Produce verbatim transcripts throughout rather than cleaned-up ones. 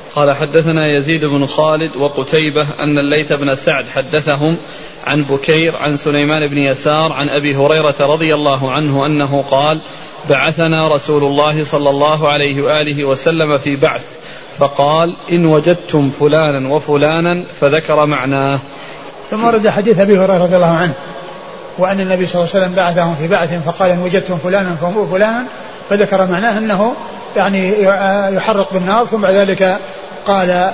قال حدثنا يزيد بن خالد وقتيبة أن الليث بن سعد حدثهم عن بكير عن سليمان بن يسار عن أبي هريرة رضي الله عنه أنه قال بعثنا رسول الله صلى الله عليه وآله وسلم في بعث فقال إن وجدتم فلانا وفلانا فذكر معناه. ثم ورد حديث أبي هريرة رضي الله عنه وأن النبي صلى الله عليه وسلم بعثهم في بعث فقال إن وجدتم فلانا وفلانا فذكر معناه أنه يعني يحرق بالنار. ثم بعد ذلك قال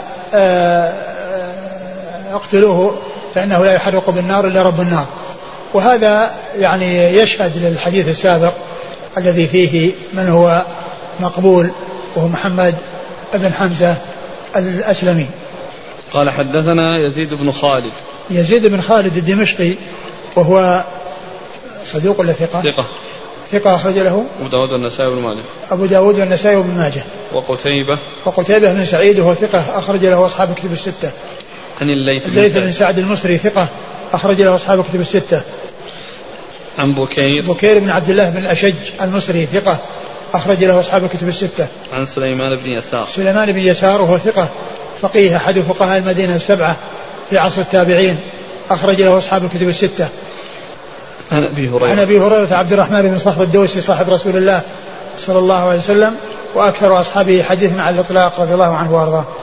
اقتلوه فإنه لا يحرق بالنار إلا رب النار. وهذا يعني يشهد للحديث السابق الذي فيه من هو مقبول وهو محمد بن حمزة الأسلمي. قال حدثنا يزيد بن خالد يزيد بن خالد الدمشقي وهو صدوق ولا ثقة؟ ثقة ثقة أخرج له أبو داود والنسائي بن ماجه أبو داود والنسائي بن ماجه. وقتيبة وقتيبة بن سعيد وهو ثقة أخرج له أصحاب كتب الستة. عن الليث الليث بن سعد المصري ثقة أخرج له أصحاب كتب الستة. عن بكير بكير بن عبد الله بن الأشج المصري ثقة أخرج له أصحاب كتب الستة. عن سليمان بن يسار سليمان بن يسار وهو ثقة فقيه أحد فقهاء المدينة السبعة في عصر التابعين أخرج له أصحاب الكتب الستة. عن أبي هريرة عن أبي هريرة عبد الرحمن بن صخر الدوسي صاحب رسول الله صلى الله عليه وسلم وأكثر أصحابه حديثا على الإطلاق رضي الله عنه وأرضاه.